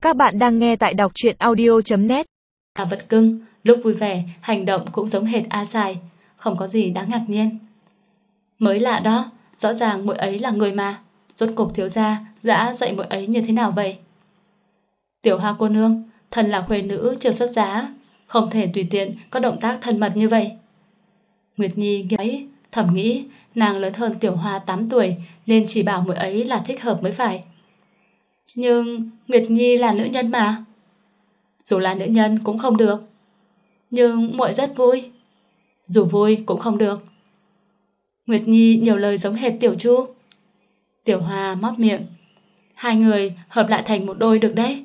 Các bạn đang nghe tại đọc truyện audio.net. Vật cưng, lúc vui vẻ, hành động cũng giống hệt A Sài, không có gì đáng ngạc nhiên. Mới lạ đó, rõ ràng muội ấy là người mà. Rốt cục thiếu gia đã dạy muội ấy như thế nào vậy? Tiểu Hoa cô nương, thân là khuê nữ chưa xuất giá, không thể tùy tiện có động tác thân mật như vậy. Nguyệt Nhi nghĩ, thầm nghĩ nàng lớn hơn Tiểu Hoa 8 tuổi nên chỉ bảo muội ấy là thích hợp mới phải. Nhưng Nguyệt Nhi là nữ nhân mà. Dù là nữ nhân cũng không được. Nhưng muội rất vui. Dù vui cũng không được. Nguyệt Nhi nhiều lời giống hệt Tiểu Chu. Tiểu Hoa móp miệng. Hai người hợp lại thành một đôi được đấy.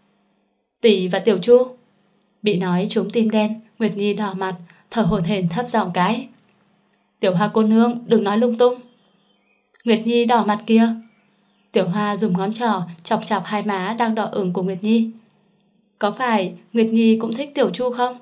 Tỷ và Tiểu Chu. Bị nói trúng tim đen, Nguyệt Nhi đỏ mặt, thở hổn hển thấp giọng cái. Tiểu Hoa cô nương đừng nói lung tung. Nguyệt Nhi đỏ mặt kia. Tiểu Hoa dùng ngón trỏ chọc chọc hai má đang đỏ ửng của Nguyệt Nhi. Có phải Nguyệt Nhi cũng thích Tiểu Chu không?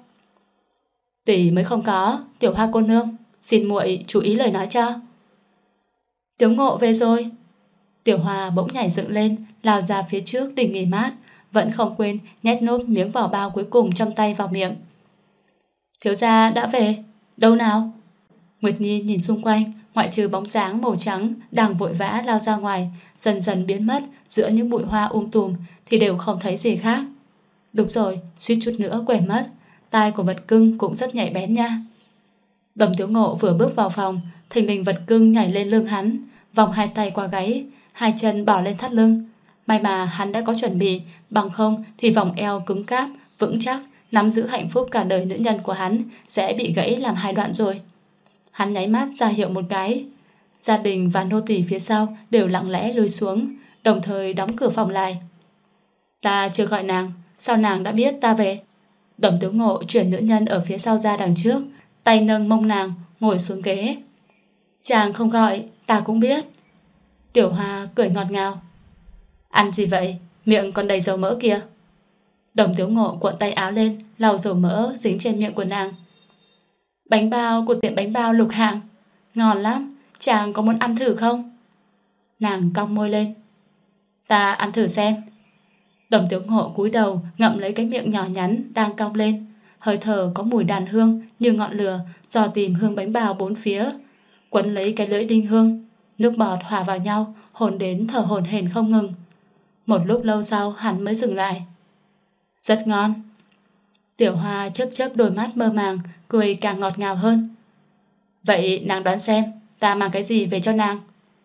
Tỷ mới không có, Tiểu Hoa cô nương, xin muội chú ý lời nói cho. Tiểu Ngộ về rồi. Tiểu Hoa bỗng nhảy dựng lên, lao ra phía trước đình nghỉ mát, vẫn không quên nhét nốt miếng vỏ bao cuối cùng trong tay vào miệng. Thiếu gia đã về, đâu nào? Nguyệt Nhi nhìn xung quanh, ngoại trừ bóng dáng màu trắng đang vội vã lao ra ngoài, dần dần biến mất giữa những bụi hoa tùm thì đều không thấy gì khác. Đúng rồi, suýt chút nữa quên mất, tai của vật cưng cũng rất nhạy bén nha. Đồng Tiểu Ngộ vừa bước vào phòng, thình lình vật cưng nhảy lên lưng hắn, vòng hai tay qua gáy, hai chân bỏ lên thắt lưng. May mà hắn đã có chuẩn bị, bằng không thì vòng eo cứng cáp, vững chắc, nắm giữ hạnh phúc cả đời nữ nhân của hắn sẽ bị gãy làm hai đoạn rồi. Hắn nháy mắt ra hiệu một cái. Gia đình và nô tỳ phía sau đều lặng lẽ lùi xuống, đồng thời đóng cửa phòng lại. Ta chưa gọi nàng, sao nàng đã biết ta về? Đồng Tiểu Ngộ chuyển nữ nhân ở phía sau ra đằng trước, tay nâng mông nàng, ngồi xuống ghế. Chàng không gọi, ta cũng biết. Tiểu Hoa cười ngọt ngào. Ăn gì vậy? Miệng còn đầy dầu mỡ kìa. Đồng Tiểu Ngộ cuộn tay áo lên, lau dầu mỡ dính trên miệng của nàng. Bánh bao của tiệm bánh bao Lục Hạng, ngon lắm, chàng có muốn ăn thử không? Nàng cong môi lên. Ta ăn thử xem. Đồng Tiểu Ngộ cúi đầu ngậm lấy cái miệng nhỏ nhắn đang cong lên, hơi thở có mùi đàn hương như ngọn lửa dò tìm hương bánh bao bốn phía, quấn lấy cái lưỡi đinh hương, nước bọt hòa vào nhau, hôn đến thở hổn hển không ngừng. Một lúc lâu sau hắn mới dừng lại. Rất ngon. Tiểu Hoa chớp chớp đôi mắt mơ màng, cười càng ngọt ngào hơn. Vậy nàng đoán xem ta mang cái gì về cho nàng?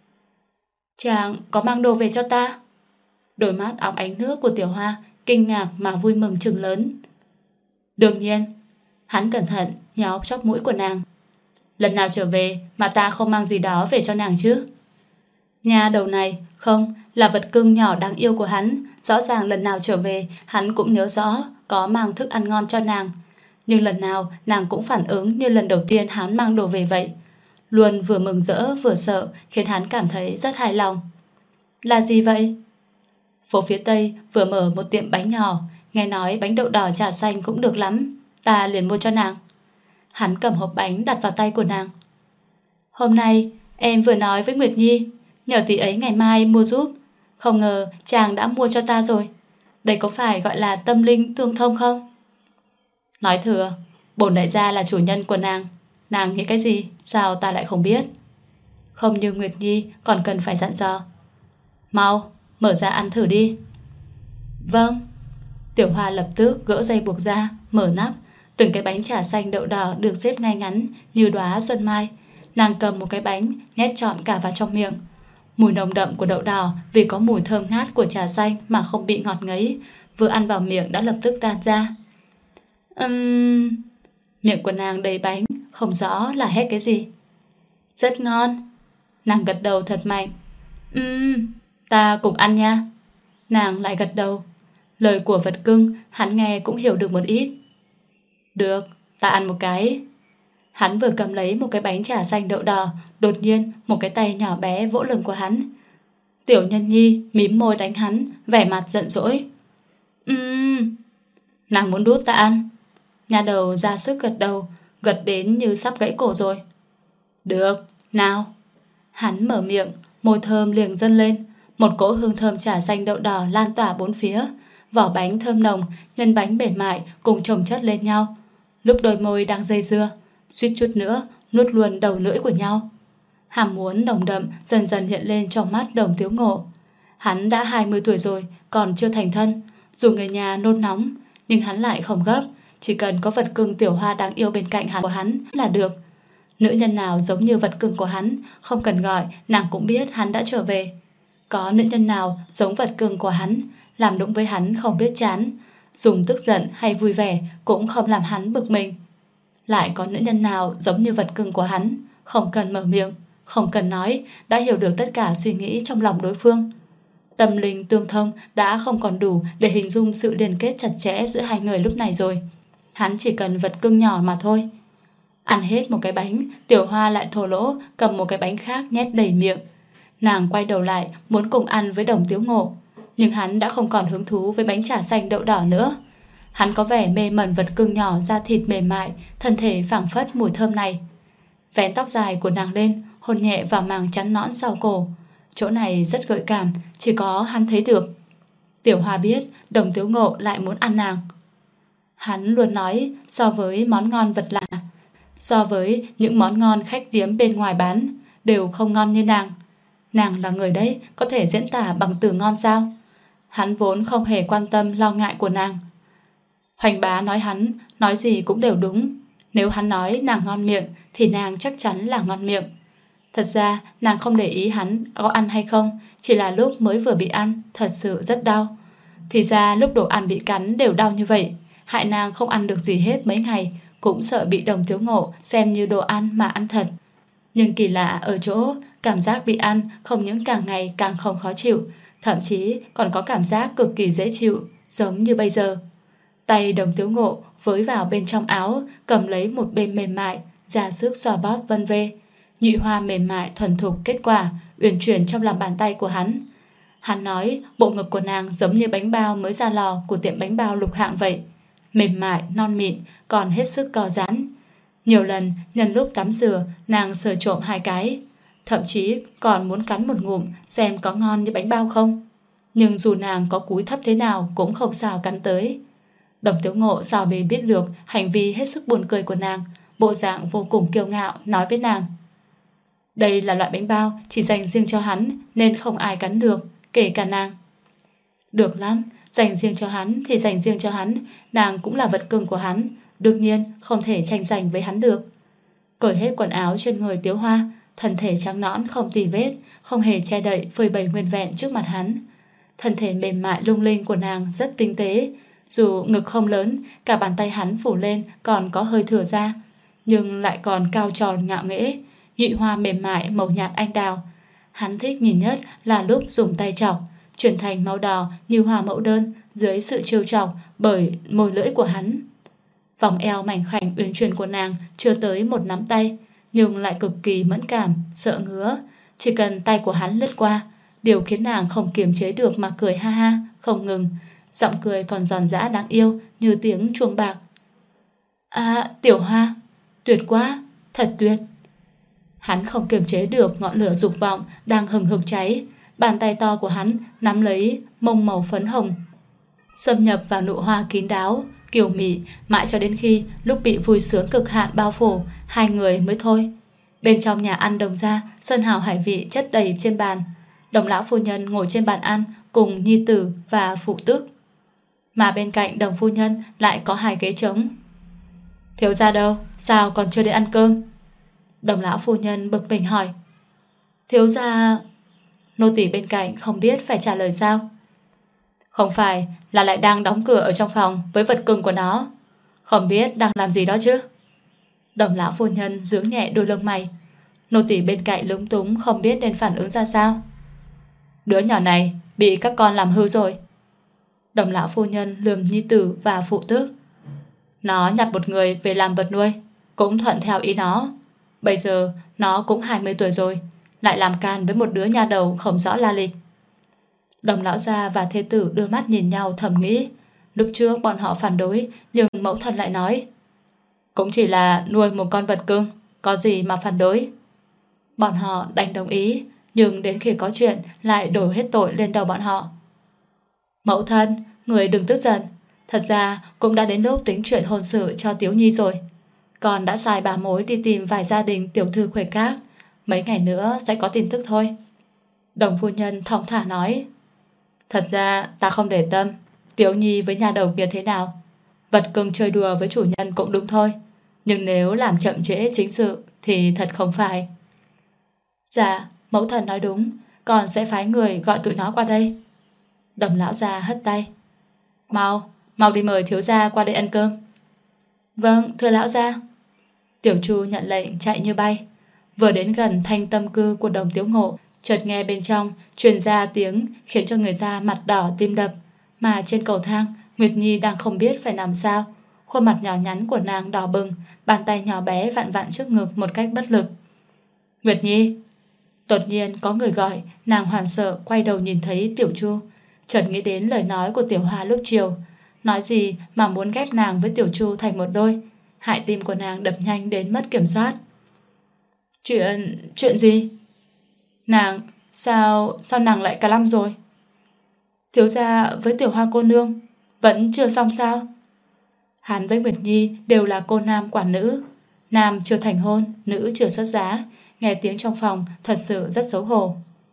Chàng có mang đồ về cho ta? Đôi mắt óng ánh nước của Tiểu Hoa kinh ngạc mà vui mừng trừng lớn. Đương nhiên. Hắn cẩn thận nhó chóp mũi của nàng. Lần nào trở về mà ta không mang gì đó về cho nàng chứ? Nhà đầu này không là vật cưng nhỏ đáng yêu của hắn. Rõ ràng lần nào trở về hắn cũng nhớ rõ có mang thức ăn ngon cho nàng. Nhưng lần nào nàng cũng phản ứng như lần đầu tiên hắn mang đồ về vậy. Luôn vừa mừng rỡ vừa sợ, khiến hắn cảm thấy rất hài lòng. Là gì vậy? Phố phía Tây vừa mở một tiệm bánh nhỏ, nghe nói bánh đậu đỏ trà xanh cũng được lắm, ta liền mua cho nàng. Hắn cầm hộp bánh đặt vào tay của nàng. Hôm nay em vừa nói với Nguyệt Nhi, nhờ tỷ ấy ngày mai mua giúp. Không ngờ chàng đã mua cho ta rồi. Đây có phải gọi là tâm linh tương thông không? Nói thừa, bổn đại gia là chủ nhân của nàng. Nàng nghĩ cái gì, sao ta lại không biết? Không như Nguyệt Nhi còn cần phải dặn dò. Mau, mở ra ăn thử đi. Vâng. Tiểu Hoa lập tức gỡ dây buộc ra, mở nắp. Từng cái bánh trà xanh đậu đỏ được xếp ngay ngắn như đóa xuân mai. Nàng cầm một cái bánh, nhét trọn cả vào trong miệng. Mùi nồng đậm của đậu đỏ vì có mùi thơm ngát của trà xanh mà không bị ngọt ngấy, vừa ăn vào miệng đã lập tức tan ra. Miệng của nàng đầy bánh, không rõ là hét cái gì. Rất ngon. Nàng gật đầu thật mạnh. Ta cùng ăn nha. Nàng lại gật đầu. Lời của vật cưng hắn nghe cũng hiểu được một ít. Được, ta ăn một cái. Hắn vừa cầm lấy một cái bánh trà xanh đậu đỏ, đột nhiên một cái tay nhỏ bé vỗ lưng của hắn. Tiểu Nhân Nhi mím môi đánh hắn, vẻ mặt giận dỗi. Nàng muốn đút ta ăn. Nhà đầu ra sức gật đầu, gật đến như sắp gãy cổ rồi. Được, nào. Hắn mở miệng, môi thơm liền dâng lên. Một cỗ hương thơm trà xanh đậu đỏ lan tỏa bốn phía. Vỏ bánh thơm nồng, nhân bánh mềm mại cùng chồng chất lên nhau. Lúc đôi môi đang dây dưa, suýt chút nữa nuốt luôn đầu lưỡi của nhau. Ham muốn nồng đậm dần dần hiện lên trong mắt Đồng Tiếu Ngộ. Hắn đã 20 tuổi rồi, còn chưa thành thân. Dù người nhà nôn nóng, nhưng hắn lại không gấp. Chỉ cần có vật cưng Tiểu Hoa đáng yêu bên cạnh hắn của hắn là được. Nữ nhân nào giống như vật cưng của hắn, không cần gọi, nàng cũng biết hắn đã trở về. Có nữ nhân nào giống vật cưng của hắn, làm đúng với hắn không biết chán, dùng tức giận hay vui vẻ cũng không làm hắn bực mình. Lại có nữ nhân nào giống như vật cưng của hắn, không cần mở miệng, không cần nói, đã hiểu được tất cả suy nghĩ trong lòng đối phương. Tâm linh tương thông đã không còn đủ để hình dung sự liên kết chặt chẽ giữa hai người lúc này rồi. Hắn chỉ cần vật cưng nhỏ mà thôi. Ăn hết một cái bánh, Tiểu Hoa lại thô lỗ cầm một cái bánh khác nhét đầy miệng. Nàng quay đầu lại muốn cùng ăn với Đồng Tiếu Ngộ, nhưng hắn đã không còn hứng thú với bánh trà xanh đậu đỏ nữa. Hắn có vẻ mê mẩn vật cưng nhỏ da thịt mềm mại, thân thể phảng phất mùi thơm này. Vén tóc dài của nàng lên, hôn nhẹ vào màng trắng nõn sau cổ. Chỗ này rất gợi cảm, chỉ có hắn thấy được. Tiểu Hoa biết Đồng Tiếu Ngộ lại muốn ăn nàng. Hắn luôn nói so với món ngon vật lạ, so với những món ngon khách điếm bên ngoài bán, đều không ngon như nàng. Nàng là người đấy, có thể diễn tả bằng từ ngon sao? Hắn vốn không hề quan tâm lo ngại của nàng. Hoành bá nói hắn, nói gì cũng đều đúng. Nếu hắn nói nàng ngon miệng thì nàng chắc chắn là ngon miệng. Thật ra nàng không để ý hắn có ăn hay không, chỉ là lúc mới vừa bị ăn thật sự rất đau. Thì ra lúc đồ ăn bị cắn đều đau như vậy, hại nàng không ăn được gì hết mấy ngày, cũng sợ bị Đồng Tiếu Ngộ xem như đồ ăn mà ăn thật. Nhưng kỳ lạ ở chỗ cảm giác bị ăn không những càng ngày càng không khó chịu, thậm chí còn có cảm giác cực kỳ dễ chịu, giống như bây giờ. Tay Đồng Tiếu Ngộ với vào bên trong áo, cầm lấy một bên mềm mại, ra sức xoa bóp vân vê. Nhụy hoa mềm mại thuần thục kết quả uyển chuyển trong lòng bàn tay của hắn. Hắn nói bộ ngực của nàng giống như bánh bao mới ra lò của tiệm bánh bao lục hạng vậy, mềm mại, non mịn, còn hết sức co giãn. Nhiều lần nhân lúc tắm rửa, nàng sờ trộm hai cái, thậm chí còn muốn cắn một ngụm xem có ngon như bánh bao không. Nhưng dù nàng có cúi thấp thế nào cũng không sao cắn tới. Đồng Tiếu Ngộ sao bề biết được hành vi hết sức buồn cười của nàng, bộ dạng vô cùng kiêu ngạo nói với nàng: đây là loại bánh bao chỉ dành riêng cho hắn, nên không ai cắn được, kể cả nàng. Được lắm, dành riêng cho hắn thì dành riêng cho hắn, nàng cũng là vật cưng của hắn, đương nhiên không thể tranh giành với hắn được. Cởi hết quần áo trên người Tiếu Hoa, thân thể trắng nõn không tì vết, không hề che đậy phơi bày nguyên vẹn trước mặt hắn. Thân thể mềm mại lung linh của nàng rất tinh tế, dù ngực không lớn, cả bàn tay hắn phủ lên còn có hơi thừa ra, nhưng lại còn cao tròn ngạo nghễ. Nhụy hoa mềm mại màu nhạt anh đào, hắn thích nhìn nhất là lúc dùng tay chọc, chuyển thành màu đỏ như hoa mẫu đơn dưới sự trêu chọc bởi môi lưỡi của hắn. Vòng eo mảnh khảnh uyển chuyển của nàng chưa tới một nắm tay, nhưng lại cực kỳ mẫn cảm, sợ ngứa. Chỉ cần tay của hắn lướt qua, điều khiến nàng không kiềm chế được mà cười ha ha, không ngừng. Giọng cười còn giòn giã đáng yêu như tiếng chuông bạc. À, Tiểu Hoa, tuyệt quá, thật tuyệt. Hắn không kiềm chế được ngọn lửa dục vọng đang hừng hực cháy. Bàn tay to của hắn nắm lấy mông màu phấn hồng, xâm nhập vào nụ hoa kín đáo, kiều mị, mãi cho đến khi lúc bị vui sướng cực hạn bao phủ, hai người mới thôi. Bên trong nhà ăn Đồng gia, sơn hào hải vị chất đầy trên bàn. Đồng lão phu nhân ngồi trên bàn ăn cùng nhi tử và phụ tước, mà bên cạnh Đồng phu nhân lại có hai ghế trống. Thiếu gia đâu? Sao còn chưa đến ăn cơm? Đồng lão phu nhân bực mình hỏi. Thiếu gia... Nô tỳ bên cạnh không biết phải trả lời sao. Không phải là lại đang đóng cửa ở trong phòng với vật cưng của nó, không biết đang làm gì đó chứ? Đồng lão phu nhân giướng nhẹ đôi lông mày. Nô tỳ bên cạnh lúng túng không biết nên phản ứng ra sao. Đứa nhỏ này bị các con làm hư rồi. Đồng lão phu nhân lườm nhi tử và phụ tước. Nó nhặt một người về làm vật nuôi, cũng thuận theo ý nó. Bây giờ nó cũng 20 tuổi rồi, lại làm can với một đứa nha đầu không rõ la lịch. Đồng lão gia và thê tử đưa mắt nhìn nhau thầm nghĩ. Lúc trước bọn họ phản đối, nhưng mẫu thân lại nói cũng chỉ là nuôi một con vật cưng, có gì mà phản đối. Bọn họ đành đồng ý, nhưng đến khi có chuyện lại đổ hết tội lên đầu bọn họ. Mẫu thân, Người đừng tức giận. Thật ra cũng đã đến lúc tính chuyện hôn sự cho Tiếu Nhi rồi. Con đã sai bà mối đi tìm vài gia đình tiểu thư khuê các. Mấy ngày nữa sẽ có tin tức thôi. Đồng phu nhân thong thả nói. Thật ra ta không để tâm Tiếu Nhi với nhà đầu kia thế nào. Vật cưng chơi đùa với chủ nhân cũng đúng thôi. Nhưng nếu làm chậm trễ chính sự thì thật không phải. Dạ, mẫu thần nói đúng. Con sẽ phái người gọi tụi nó qua đây. Đồng lão già hất tay. Mau đi mời thiếu gia qua đây ăn cơm. Vâng, thưa lão gia. Tiểu Chu nhận lệnh chạy như bay. Vừa đến gần thanh tâm cư của Đồng Tiếu Ngộ, chợt nghe bên trong truyền ra tiếng khiến cho người ta mặt đỏ tim đập. Mà trên cầu thang, Nguyệt Nhi đang không biết phải làm sao. Khuôn mặt nhỏ nhắn của nàng đỏ bừng, bàn tay nhỏ bé vặn vặn trước ngực một cách bất lực. Nguyệt Nhi. Đột nhiên có người gọi, nàng hoảng sợ quay đầu nhìn thấy Tiểu Chu. Chợt nghĩ đến lời nói của Tiểu Hoa lúc chiều. Nói gì mà muốn ghép nàng với Tiểu Chu thành một đôi. Hại tim của nàng đập nhanh đến mất kiểm soát. Chuyện gì? Nàng, sao nàng lại cả lăm rồi? Thiếu gia với Tiểu Hoa cô nương vẫn chưa xong sao? Hắn với Nguyệt Nhi đều là cô nam quả nữ. Nam chưa thành hôn, nữ chưa xuất giá. Nghe tiếng trong phòng thật sự rất xấu hổ.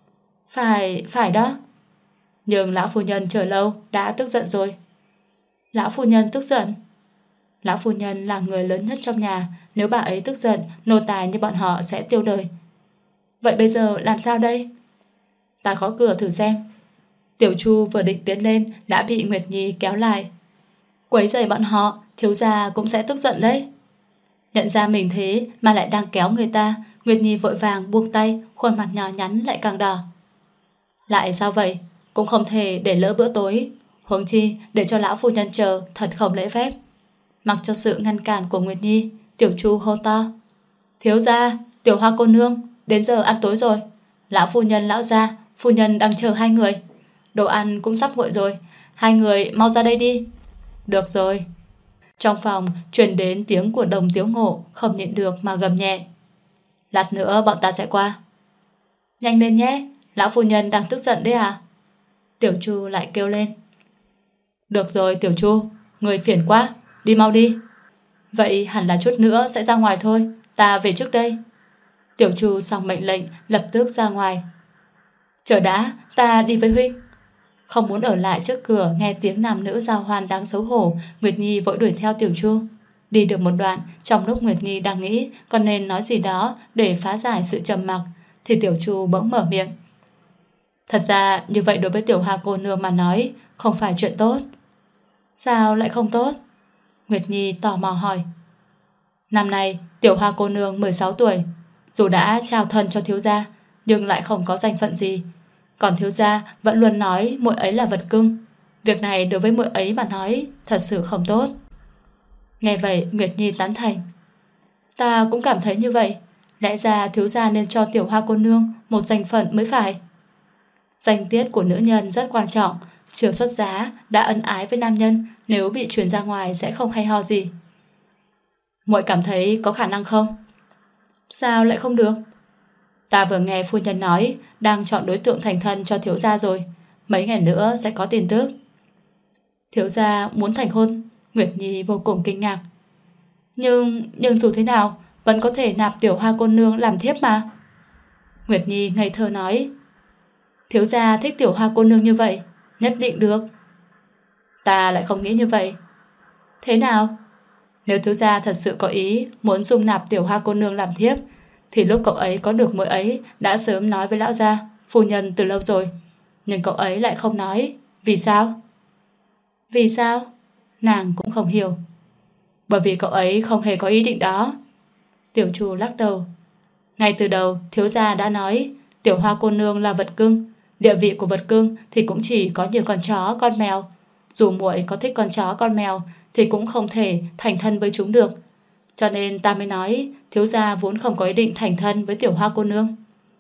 Phải đó. Nhưng lão phu nhân chờ lâu đã tức giận rồi. Lão phu nhân tức giận? Lão phu nhân là người lớn nhất trong nhà. Nếu bà ấy tức giận, nô tài như bọn họ sẽ tiêu đời. Vậy bây giờ làm sao đây? Ta gõ cửa thử xem. Tiểu Chu vừa định tiến lên đã bị Nguyệt Nhi kéo lại. Quấy rầy bọn họ, thiếu gia cũng sẽ tức giận đấy. Nhận ra mình thế mà lại đang kéo người ta, Nguyệt Nhi vội vàng buông tay, khuôn mặt nhỏ nhắn lại càng đỏ. Lại sao vậy? Cũng không thể để lỡ bữa tối. Huống chi để cho lão phu nhân chờ thật không lễ phép. Mặc cho sự ngăn cản của Nguyệt Nhi, Tiểu Chu hô to. Thiếu gia, Tiểu Hoa cô nương, đến giờ ăn tối rồi. Lão phu nhân, lão gia, phu nhân đang chờ hai người. Đồ ăn cũng sắp nguội rồi, hai người mau ra đây đi. Được rồi. Trong phòng truyền đến tiếng của Đồng Tiếu Ngộ, không nhịn được mà gầm nhẹ. Lát nữa bọn ta sẽ qua. Nhanh lên nhé, lão phu nhân đang tức giận đấy à? Tiểu Chu lại kêu lên. Được rồi Tiểu Chu, người phiền quá, đi mau đi. Vậy hẳn là chút nữa sẽ ra ngoài thôi, ta về trước đây. Tiểu Chu xong mệnh lệnh lập tức ra ngoài. Chờ đã, ta đi với huynh. Không muốn ở lại trước cửa nghe tiếng nam nữ giao hoan đáng xấu hổ, Nguyệt Nhi vội đuổi theo Tiểu Chu. Đi được một đoạn, trong lúc Nguyệt Nhi đang nghĩ còn nên nói gì đó để phá giải sự trầm mặc, thì Tiểu Chu bỗng mở miệng. Thật ra như vậy đối với Tiểu Hoa cô nương mà nói không phải chuyện tốt. Sao lại không tốt? Nguyệt Nhi tò mò hỏi. Năm nay Tiểu Hoa cô nương 16 tuổi, dù đã trao thân cho thiếu gia nhưng lại không có danh phận gì. Còn thiếu gia vẫn luôn nói muội ấy là vật cưng. Việc này đối với muội ấy mà nói thật sự không tốt. Nghe vậy Nguyệt Nhi tán thành. Ta cũng cảm thấy như vậy. Lẽ ra thiếu gia nên cho Tiểu Hoa cô nương một danh phận mới phải. Danh tiết của nữ nhân rất quan trọng. Chưa xuất giá đã ân ái với nam nhân, nếu bị truyền ra ngoài sẽ không hay ho gì. Muội cảm thấy có khả năng không? Sao lại không được? Ta vừa nghe phu nhân nói đang chọn đối tượng thành thân cho thiếu gia rồi. Mấy ngày nữa sẽ có tin tức. Thiếu gia muốn thành hôn? Nguyệt Nhi vô cùng kinh ngạc. Nhưng dù thế nào vẫn có thể nạp Tiểu Hoa cô nương làm thiếp mà. Nguyệt Nhi ngây thơ nói. Thiếu gia thích Tiểu Hoa cô nương như vậy, nhất định được. Ta lại không nghĩ như vậy. Thế nào? Nếu thiếu gia thật sự có ý muốn dung nạp Tiểu Hoa cô nương làm thiếp, thì lúc cậu ấy có được muội ấy đã sớm nói với lão gia, phu nhân từ lâu rồi. Nhưng cậu ấy lại không nói. Vì sao? Vì sao? Nàng cũng không hiểu. Bởi vì cậu ấy không hề có ý định đó. Tiểu Chu lắc đầu. Ngay từ đầu thiếu gia đã nói Tiểu Hoa cô nương là vật cưng. Địa vị của vật cưng thì cũng chỉ có như con chó, con mèo. Dù muội có thích con chó, con mèo thì cũng không thể thành thân với chúng được. Cho nên ta mới nói thiếu gia vốn không có ý định thành thân với Tiểu Hoa cô nương.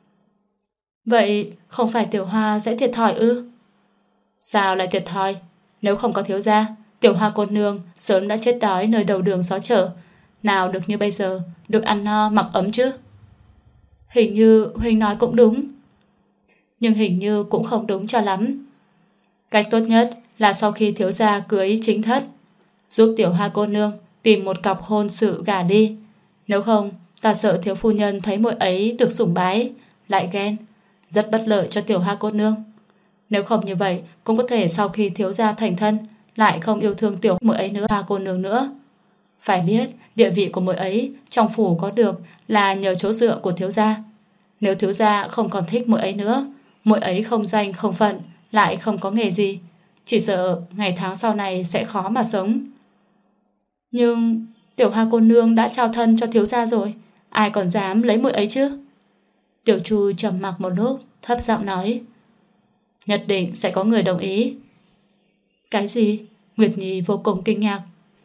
Vậy không phải Tiểu Hoa sẽ thiệt thòi ư? Sao lại thiệt thòi? Nếu không có thiếu gia, Tiểu Hoa cô nương sớm đã chết đói nơi đầu đường xó chợ. Nào được như bây giờ, được ăn no mặc ấm chứ. Hình như huynh nói cũng đúng. Nhưng hình như cũng không đúng cho lắm. Cách tốt nhất là sau khi thiếu gia cưới chính thất, giúp tiểu Hoa cô nương tìm một cọc hôn sự gả đi. Nếu không, ta sợ thiếu phu nhân thấy muội ấy được sủng bái lại ghen, rất bất lợi cho tiểu Hoa cô nương. Nếu không như vậy, cũng có thể sau khi thiếu gia thành thân lại không yêu thương tiểu muội ấy nữa, Hoa cô nương nữa. Phải biết, địa vị của muội ấy trong phủ có được là nhờ chỗ dựa của thiếu gia. Nếu thiếu gia không còn thích muội ấy nữa, muội ấy không danh không phận, lại không có nghề gì, chỉ sợ ngày tháng sau này sẽ khó mà sống. Nhưng tiểu Hoa cô nương đã trao thân cho thiếu gia rồi, ai còn dám lấy muội ấy chứ? Tiểu Chu trầm mặc một lúc, thấp giọng nói, nhất định sẽ có người đồng ý. Cái gì? Nguyệt Nhi vô cùng kinh ngạc.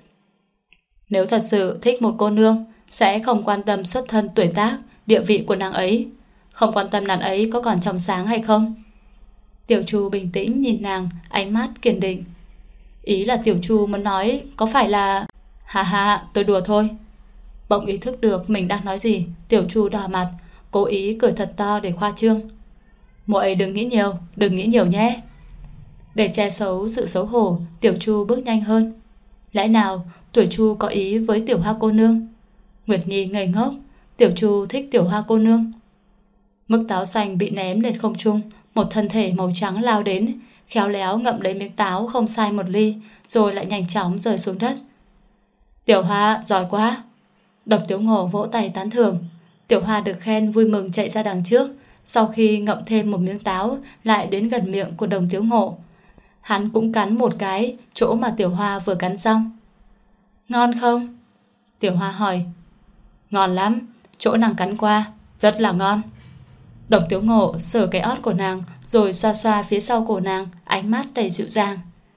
Nếu thật sự thích một cô nương, sẽ không quan tâm xuất thân tuổi tác, địa vị của nàng ấy, không quan tâm nàng ấy có còn trong sáng hay không. Tiểu Chu bình tĩnh nhìn nàng, ánh mắt kiên định. Ý là Tiểu Chu muốn nói có phải là... Hà hà, tôi đùa thôi. Bỗng ý thức được mình đang nói gì, Tiểu Chu đỏ mặt, cố ý cười thật to để khoa trương. Muội ấy đừng nghĩ nhiều nhé. Để che giấu sự xấu hổ, Tiểu Chu bước nhanh hơn. Lẽ nào tuổi Chu có ý với tiểu Hoa cô nương? Nguyệt Nhi ngây ngốc, Tiểu Chu thích tiểu Hoa cô nương. Mức táo xanh bị ném lên không trung, một thân thể màu trắng lao đến, khéo léo ngậm lấy miếng táo không sai một ly, rồi lại nhanh chóng rơi xuống đất. Tiểu Hoa giỏi quá. Độc Tiểu Ngộ vỗ tay tán thưởng. Tiểu Hoa được khen vui mừng chạy ra đằng trước, sau khi ngậm thêm một miếng táo lại đến gần miệng của Đồng Tiểu Ngộ. Hắn cũng cắn một cái chỗ mà Tiểu Hoa vừa cắn xong. Ngon không? Tiểu Hoa hỏi. Ngon lắm, chỗ nàng cắn qua rất là ngon. Đồng Tiểu Ngộ sờ cái ót của nàng, rồi xoa xoa phía sau cổ nàng, ánh mắt đầy dịu dàng.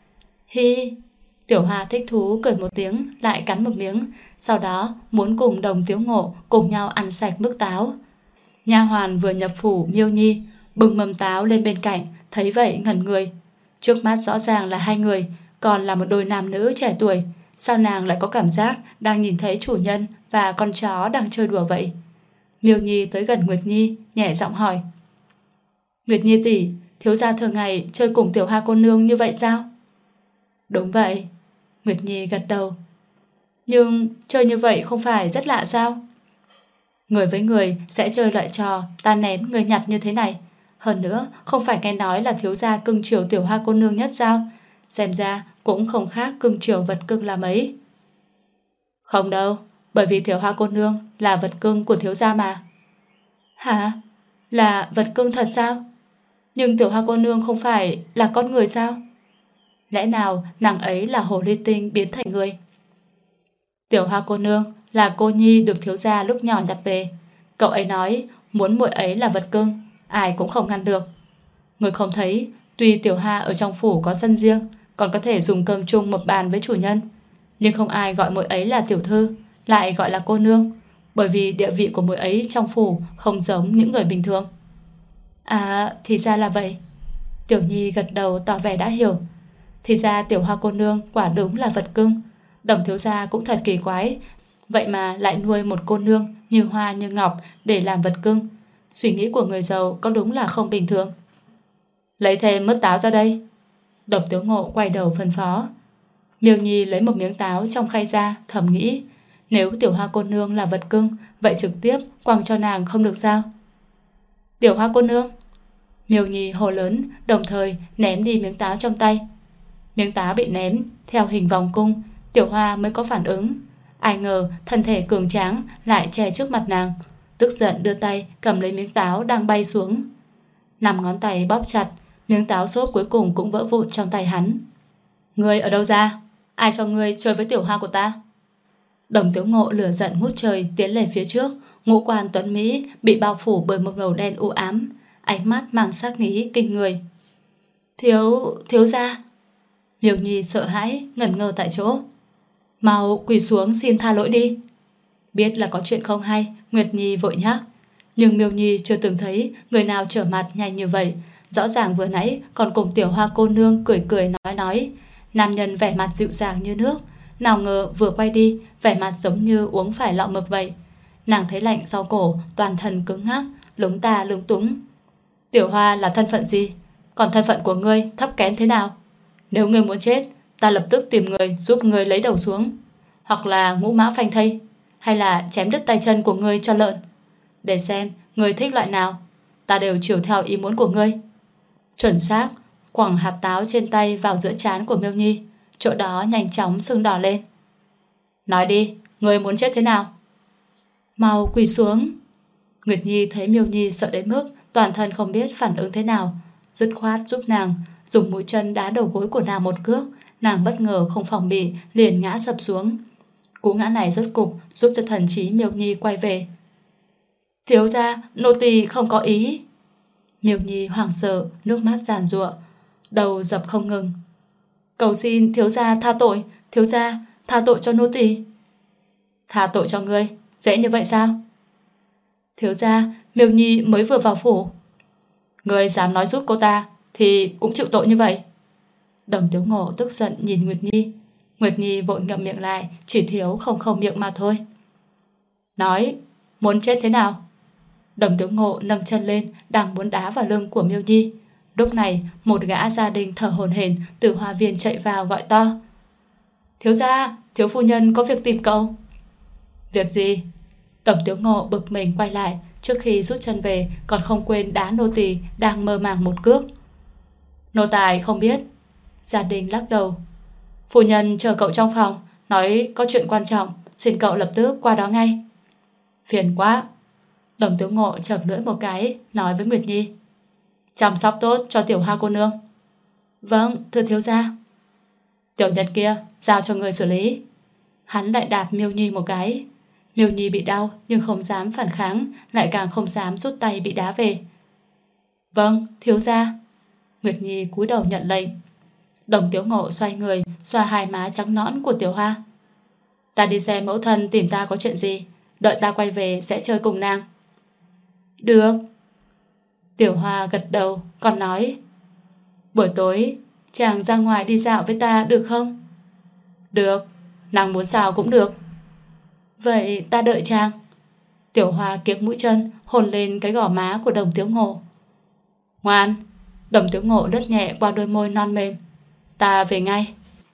Hi. Tiểu Hoa thích thú cười một tiếng, lại cắn một miếng, sau đó muốn cùng Đồng Tiểu Ngộ cùng nhau ăn sạch mức táo. Nha hoàn vừa nhập phủ Miêu Nhi bưng mâm táo lên bên cạnh, thấy vậy ngẩn người. Trước mắt rõ ràng là hai người, còn là một đôi nam nữ trẻ tuổi. Sao nàng lại có cảm giác đang nhìn thấy chủ nhân và con chó đang chơi đùa vậy? Miêu Nhi tới gần Nguyệt Nhi, nhẹ giọng hỏi. Nguyệt Nhi tỷ, thiếu gia thường ngày chơi cùng tiểu Hoa cô nương như vậy sao? Đúng vậy. Nguyệt Nhi gật đầu. Nhưng chơi như vậy không phải rất lạ sao? Người với người sẽ chơi loại trò ta ném người nhặt như thế này. Hơn nữa, không phải nghe nói là thiếu gia cưng chiều tiểu Hoa cô nương nhất sao? Xem ra cũng không khác cưng chiều vật cưng là mấy. Không đâu, bởi vì tiểu Hoa cô nương là vật cưng của thiếu gia mà. Hả? Là vật cưng thật sao? Nhưng tiểu Hoa cô nương không phải là con người sao? Lẽ nào nàng ấy là hồ ly tinh biến thành người? Tiểu Hoa cô nương là cô nhi được thiếu gia lúc nhỏ nhặt về. Cậu ấy nói muốn muội ấy là vật cưng, ai cũng không ngăn được. Người không thấy, tuy tiểu Hoa ở trong phủ có sân riêng, còn có thể dùng cơm chung một bàn với chủ nhân, nhưng không ai gọi muội ấy là tiểu thư, lại gọi là cô nương, bởi vì địa vị của muội ấy trong phủ không giống những người bình thường. À, thì ra là vậy. Tiểu Nhi gật đầu tỏ vẻ đã hiểu. Thì ra tiểu Hoa cô nương quả đúng là vật cưng. Đồng thiếu gia cũng thật kỳ quái, vậy mà lại nuôi một cô nương như hoa như ngọc để làm vật cưng. Suy nghĩ của người giàu có đúng là không bình thường. Lấy thêm mứt táo ra đây. Độc Tiểu Ngộ quay đầu phân phó. Miêu Nhi lấy một miếng táo trong khay ra, thầm nghĩ, nếu tiểu Hoa cô nương là vật cưng, vậy trực tiếp quăng cho nàng không được sao? Tiểu Hoa cô nương. Miêu Nhi hô lớn, đồng thời ném đi miếng táo trong tay. Miếng táo bị ném theo hình vòng cung, tiểu Hoa mới có phản ứng. Ai ngờ thân thể cường tráng lại che trước mặt nàng, tức giận đưa tay cầm lấy miếng táo đang bay xuống. 5 ngón tay bóp chặt, miếng táo xốp cuối cùng cũng vỡ vụn trong tay hắn. Ngươi ở đâu ra? Ai cho ngươi chơi với tiểu Hoa của ta? Đồng Tiểu Ngộ lửa giận ngút trời tiến lên phía trước, ngũ quan tuấn mỹ bị bao phủ bởi một màu đen u ám, ánh mắt mang sát khí kinh người. Thiếu gia. Miêu Nhi sợ hãi ngẩn ngơ tại chỗ. Mau quỳ xuống xin tha lỗi đi. Biết là có chuyện không hay, Nguyệt Nhi vội nhắc. Nhưng Miêu Nhi chưa từng thấy người nào trở mặt nhanh như vậy. Rõ ràng vừa nãy còn cùng tiểu Hoa cô nương cười cười nói. Nam nhân vẻ mặt dịu dàng như nước, nào ngờ vừa quay đi, vẻ mặt giống như uống phải lọ mực vậy. Nàng thấy lạnh sau cổ, toàn thân cứng ngắc, lúng ta lúng túng. Tiểu Hoa là thân phận gì? Còn thân phận của ngươi thấp kém thế nào? Nếu ngươi muốn chết, ta lập tức tìm người giúp ngươi lấy đầu xuống, hoặc là ngũ mã phanh thây, hay là chém đứt tay chân của ngươi cho lợn. Để xem ngươi thích loại nào, ta đều chiều theo ý muốn của ngươi. Chuẩn xác quẳng hạt táo trên tay vào giữa trán của Miêu Nhi, chỗ đó nhanh chóng sưng đỏ lên. Nói đi, ngươi muốn chết thế nào? Mau quỳ xuống. Nguyệt Nhi thấy Miêu Nhi sợ đến mức toàn thân không biết phản ứng thế nào, dứt khoát giúp nàng dùng mũi chân đá đầu gối của nàng một cước. Nàng bất ngờ không phòng bị, liền ngã sập xuống. Cú ngã này rốt cục giúp cho thần trí Miêu Nhi quay về. Thiếu gia, nô tỳ không có ý. Miêu Nhi hoảng sợ, nước mắt giàn giụa, đầu dập không ngừng. Cầu xin thiếu gia tha tội, thiếu gia tha tội cho nô tỳ. Tha tội cho ngươi, dễ như vậy sao? Thiếu gia, Miêu Nhi mới vừa vào phủ. Ngươi dám nói giúp cô ta thì cũng chịu tội như vậy. Đồng Tiếu Ngộ tức giận nhìn Nguyệt Nhi. Nguyệt Nhi vội ngậm miệng lại, chỉ thiếu không miệng mà thôi. Nói, muốn chết thế nào? Đồng Tiếu Ngộ nâng chân lên, đang muốn đá vào lưng của Miêu Nhi. Lúc này, một gã gia đình thở hổn hển từ hoa viên chạy vào gọi to. Thiếu gia, thiếu phu nhân có việc tìm cậu. Việc gì? Đồng Tiếu Ngộ bực mình quay lại, trước khi rút chân về còn không quên đá nô tỳ đang mơ màng một cước. Nô tài không biết. Gia đình lắc đầu. Phu nhân chờ cậu trong phòng, nói có chuyện quan trọng, xin cậu lập tức qua đó ngay. Phiền quá. Đồng Tiếu Ngộ chợp lưỡi một cái, nói với Nguyệt Nhi. Chăm sóc tốt cho Tiểu Hoa cô nương. Vâng, thưa thiếu gia. Tiểu Nhật kia, giao cho người xử lý. Hắn lại đạp Miêu Nhi một cái. Miêu Nhi bị đau nhưng không dám phản kháng, lại càng không dám rút tay bị đá về. Vâng, thiếu gia. Nguyệt Nhi cúi đầu nhận lệnh. Đồng Tiếu Ngộ xoay người, xoa hai má trắng nõn của Tiểu Hoa. Ta đi xem mẫu thân tìm ta có chuyện gì, đợi ta quay về sẽ chơi cùng nàng. Được. Tiểu Hoa gật đầu, còn nói. Buổi tối, chàng ra ngoài đi dạo với ta được không? Được, nàng muốn sao cũng được. Vậy ta đợi chàng. Tiểu Hoa kiếc mũi chân, hôn lên cái gò má của Đồng Tiếu Ngộ. Ngoan. Đồng Tiếu Ngộ lướt nhẹ qua đôi môi non mềm. Ta về ngay.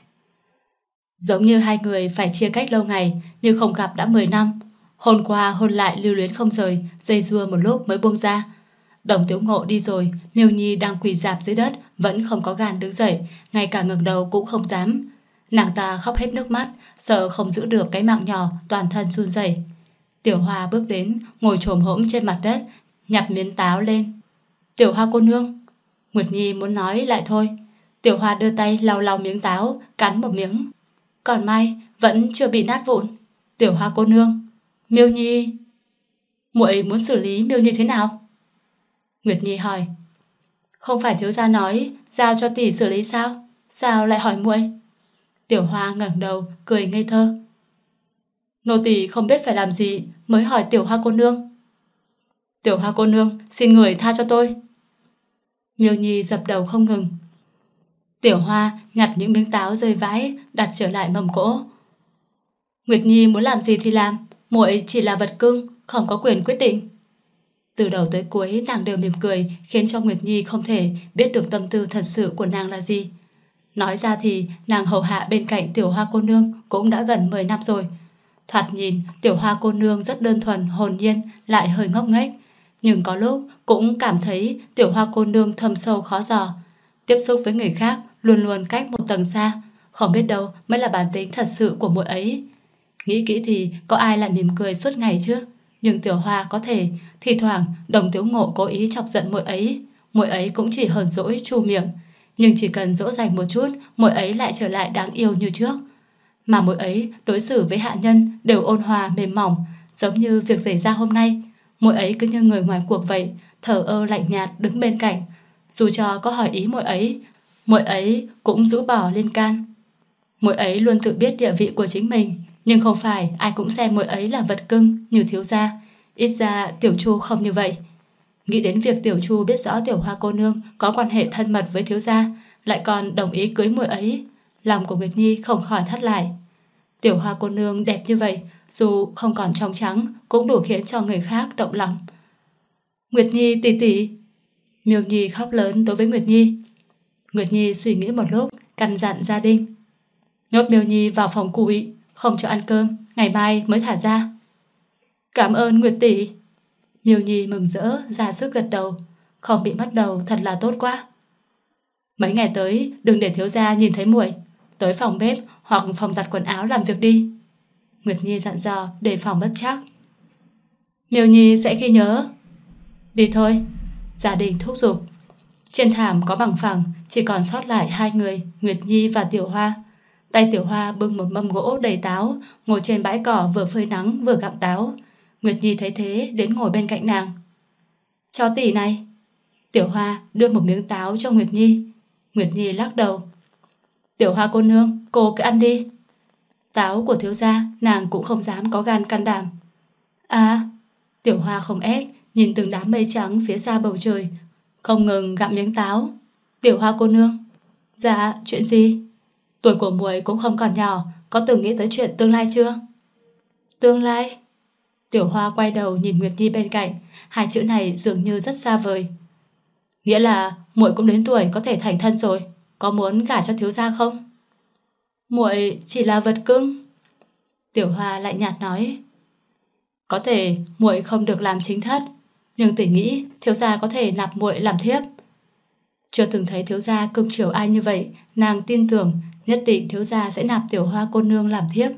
Giống như hai người phải chia cách lâu ngày, nhưng không gặp đã 10 năm. Hôn qua hôn lại lưu luyến không rời, dây dưa một lúc mới buông ra. Đồng Tiếu Ngộ đi rồi, Miêu Nhi đang quỳ rạp dưới đất, vẫn không có gan đứng dậy, ngay cả ngẩng đầu cũng không dám. Nàng ta khóc hết nước mắt, sợ không giữ được cái mạng nhỏ, toàn thân run rẩy. Tiểu Hoa bước đến, ngồi chồm hổm trên mặt đất, nhặt miếng táo lên. Tiểu Hoa cô nương. Nguyệt Nhi muốn nói lại thôi. Tiểu Hoa đưa tay lau lau miếng táo, cắn một miếng. Còn may vẫn chưa bị nát vụn. Tiểu Hoa cô nương. Miêu Nhi. Muội muốn xử lý Miêu Nhi thế nào? Nguyệt Nhi hỏi. Không phải thiếu gia nói giao cho tỷ xử lý sao? Sao lại hỏi muội? Tiểu Hoa ngẩng đầu cười ngây thơ. Nô tỳ không biết phải làm gì mới hỏi Tiểu Hoa cô nương. Tiểu Hoa cô nương, xin người tha cho tôi. Miêu Nhi dập đầu không ngừng. Tiểu Hoa nhặt những miếng táo rơi vãi, đặt trở lại mâm cỗ. Nguyệt Nhi muốn làm gì thì làm, muội chỉ là vật cưng, không có quyền quyết định. Từ đầu tới cuối nàng đều mỉm cười, khiến cho Nguyệt Nhi không thể biết được tâm tư thật sự của nàng là gì. Nói ra thì nàng hầu hạ bên cạnh Tiểu Hoa cô nương cũng đã gần 10 năm rồi. Thoạt nhìn Tiểu Hoa cô nương rất đơn thuần, hồn nhiên, lại hơi ngốc nghếch. Nhưng có lúc cũng cảm thấy Tiểu Hoa cô nương thâm sâu khó dò. Tiếp xúc với người khác luôn luôn cách một tầng xa, không biết đâu mới là bản tính thật sự của muội ấy. Nghĩ kỹ thì có ai lại mỉm cười suốt ngày chứ? Nhưng Tiểu Hoa có thể, thì thoảng Đồng Tiếu Ngộ cố ý chọc giận muội ấy cũng chỉ hờn dỗi chu miệng. Nhưng chỉ cần dỗ dành một chút, muội ấy lại trở lại đáng yêu như trước. Mà muội ấy đối xử với hạ nhân đều ôn hòa mềm mỏng, giống như việc xảy ra hôm nay. Muội ấy cứ như người ngoài cuộc vậy, thờ ơ lạnh nhạt đứng bên cạnh. Dù cho có hỏi ý muội ấy cũng rũ bỏ liên can. Muội ấy luôn tự biết địa vị của chính mình, nhưng không phải ai cũng xem muội ấy là vật cưng như thiếu gia. Ít ra Tiểu Chu không như vậy. Nghĩ đến việc Tiểu Chu biết rõ Tiểu Hoa cô nương có quan hệ thân mật với thiếu gia, lại còn đồng ý cưới muội ấy, lòng của Nguyệt Nhi không khỏi thắt lại. Tiểu Hoa cô nương đẹp như vậy, dù không còn trong trắng cũng đủ khiến cho người khác động lòng. Nguyệt Nhi tỷ tỷ. Miêu Nhi khóc lớn đối với Nguyệt Nhi. Nguyệt Nhi suy nghĩ một lúc, căn dặn gia đình. Nhốt Miêu Nhi vào phòng củi, không cho ăn cơm, ngày mai mới thả ra. Cảm ơn Nguyệt tỷ. Miêu Nhi mừng rỡ ra sức gật đầu. Không bị mất đầu thật là tốt quá. Mấy ngày tới đừng để thiếu gia nhìn thấy muội. Tới phòng bếp hoặc phòng giặt quần áo làm việc đi. Nguyệt Nhi dặn dò đề phòng bất trắc. Miêu Nhi sẽ ghi nhớ. Đi thôi. Gia đình thúc giục. Trên thảm có bằng phẳng, chỉ còn sót lại hai người, Nguyệt Nhi và Tiểu Hoa. Tay Tiểu Hoa bưng một mâm gỗ đầy táo, ngồi trên bãi cỏ vừa phơi nắng vừa gặm táo. Nguyệt Nhi thấy thế đến ngồi bên cạnh nàng. Cho tỷ này. Tiểu Hoa đưa một miếng táo cho Nguyệt Nhi. Nguyệt Nhi lắc đầu. Tiểu Hoa cô nương, cô cứ ăn đi. Táo của thiếu gia nàng cũng không dám có gan can đảm. À, Tiểu Hoa không ép, nhìn từng đám mây trắng phía xa bầu trời, không ngừng gặm miếng táo. Tiểu Hoa cô nương. Dạ, chuyện gì? Tuổi của muội cũng không còn nhỏ, có từng nghĩ tới chuyện tương lai chưa? Tương lai? Tiểu Hoa quay đầu nhìn Nguyệt Nhi bên cạnh, hai chữ này dường như rất xa vời. Nghĩa là muội cũng đến tuổi có thể thành thân rồi, có muốn gả cho thiếu gia không? Muội chỉ là vật cưng. Tiểu Hoa lạnh nhạt nói. Có thể muội không được làm chính thất, nhưng tỷ nghĩ thiếu gia có thể nạp muội làm thiếp. Chưa từng thấy thiếu gia cưng chiều ai như vậy, nàng tin tưởng nhất định thiếu gia sẽ nạp Tiểu Hoa cô nương làm thiếp.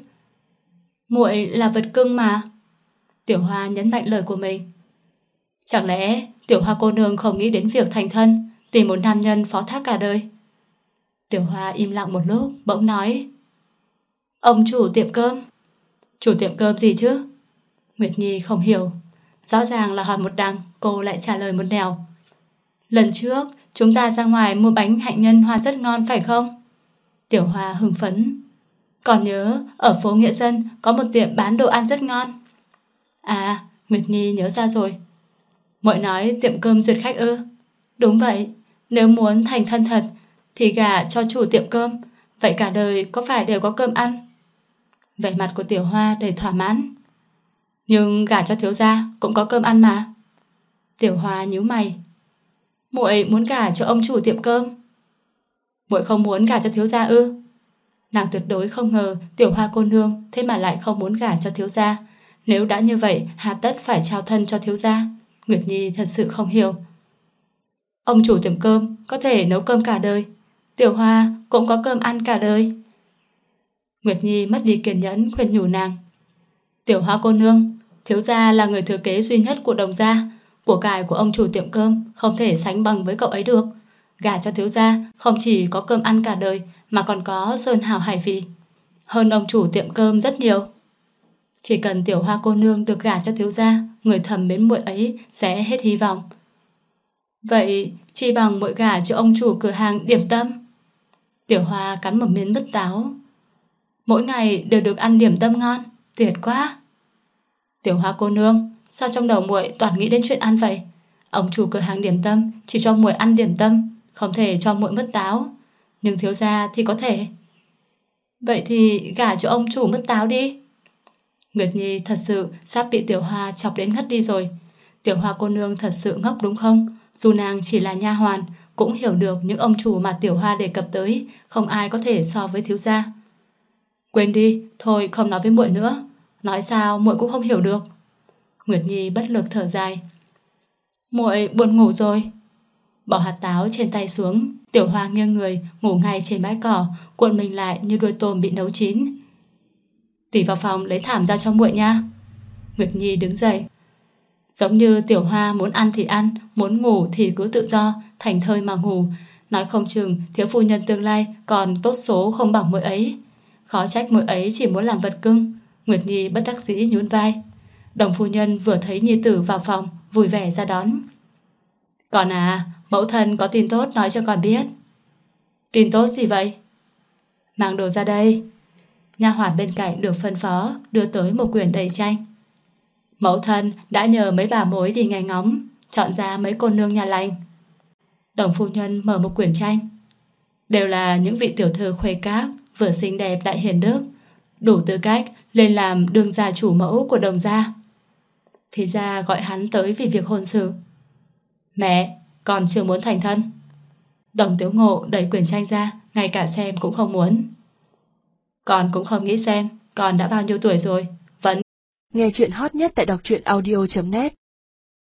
Muội là vật cưng mà. Tiểu Hoa nhấn mạnh lời của mình. Chẳng lẽ Tiểu Hoa cô nương không nghĩ đến việc thành thân, tìm một nam nhân phó thác cả đời? Tiểu Hoa im lặng một lúc, bỗng nói. Ông chủ tiệm cơm. Chủ tiệm cơm gì chứ? Nguyệt Nhi không hiểu. Rõ ràng là hỏi một đằng, cô lại trả lời một nẻo. Lần trước chúng ta ra ngoài mua bánh hạnh nhân hoa rất ngon phải không? Tiểu Hoa hưng phấn. Còn nhớ ở phố Nghĩa Dân có một tiệm bán đồ ăn rất ngon. À, Nguyệt Nhi nhớ ra rồi. Muội nói tiệm cơm duyệt khách ư? Đúng vậy, nếu muốn thành thân thật thì gả cho chủ tiệm cơm, vậy cả đời có phải đều có cơm ăn? Vẻ mặt của Tiểu Hoa đầy thỏa mãn. Nhưng gả cho thiếu gia cũng có cơm ăn mà. Tiểu Hoa nhíu mày. Muội muốn gả cho ông chủ tiệm cơm. Muội không muốn gả cho thiếu gia ư? Nàng tuyệt đối không ngờ Tiểu Hoa cô nương thế mà lại không muốn gả cho thiếu gia. Nếu đã như vậy hà tất phải trao thân cho thiếu gia? Nguyệt Nhi thật sự không hiểu. Ông chủ tiệm cơm có thể nấu cơm cả đời, Tiểu Hoa cũng có cơm ăn cả đời. Nguyệt Nhi mất đi kiên nhẫn khuyên nhủ nàng. Tiểu Hoa cô nương, thiếu gia là người thừa kế duy nhất của Đồng gia, của cải của ông chủ tiệm cơm không thể sánh bằng với cậu ấy được. Gả cho thiếu gia không chỉ có cơm ăn cả đời mà còn có sơn hào hải vị, hơn ông chủ tiệm cơm rất nhiều. Chỉ cần Tiểu Hoa cô nương được gả cho thiếu gia, người thầm mến muội ấy sẽ hết hy vọng. Vậy chi bằng muội gả cho ông chủ cửa hàng điểm tâm. Tiểu Hoa cắn một miếng mứt táo. Mỗi ngày đều được ăn điểm tâm ngon, tuyệt quá. Tiểu Hoa cô nương, sao trong đầu muội toàn nghĩ đến chuyện ăn vậy? Ông chủ cửa hàng điểm tâm chỉ cho muội ăn điểm tâm, không thể cho muội mứt táo. Nhưng thiếu gia thì có thể. Vậy thì gả cho ông chủ mứt táo đi. Nguyệt Nhi thật sự sắp bị Tiểu Hoa chọc đến ngất đi rồi. Tiểu Hoa cô nương thật sự ngốc đúng không? Dù nàng chỉ là nha hoàn, cũng hiểu được những ông chủ mà Tiểu Hoa đề cập tới, không ai có thể so với thiếu gia. Quên đi, thôi không nói với muội nữa. Nói sao muội cũng không hiểu được. Nguyệt Nhi bất lực thở dài. Muội buồn ngủ rồi. Bỏ hạt táo trên tay xuống, Tiểu Hoa nghiêng người ngủ ngay trên bãi cỏ, cuộn mình lại như đuôi tôm bị nấu chín. Tỷ vào phòng lấy thảm ra cho muội nha. Nguyệt Nhi đứng dậy. Giống như Tiểu Hoa muốn ăn thì ăn, muốn ngủ thì cứ tự do, thành thơi mà ngủ. Nói không chừng thiếu phu nhân tương lai còn tốt số không bằng muội ấy. Khó trách muội ấy chỉ muốn làm vật cưng. Nguyệt Nhi bất đắc dĩ nhún vai. Đồng phu nhân vừa thấy nhi tử vào phòng, vui vẻ ra đón. Con à, mẫu thân có tin tốt nói cho con biết. Tin tốt gì vậy? Mang đồ ra đây. Nha hoàn bên cạnh được phân phó đưa tới một quyển đầy tranh. Mẫu thân đã nhờ mấy bà mối đi nghe ngóng, chọn ra mấy cô nương nhà lành. Đồng phu nhân mở một quyển tranh. Đều là những vị tiểu thư khuê các, vừa xinh đẹp lại hiền đức, đủ tư cách lên làm đương gia chủ mẫu của Đồng gia. Thì ra gọi hắn tới vì việc hôn sự. Mẹ, con chưa muốn thành thân. Đồng Tiếu Ngộ đẩy quyển tranh ra, ngay cả xem cũng không muốn. Con cũng không nghĩ xem con đã bao nhiêu tuổi rồi. Vẫn Nghe chuyện hot nhất tại đọc truyện audio.net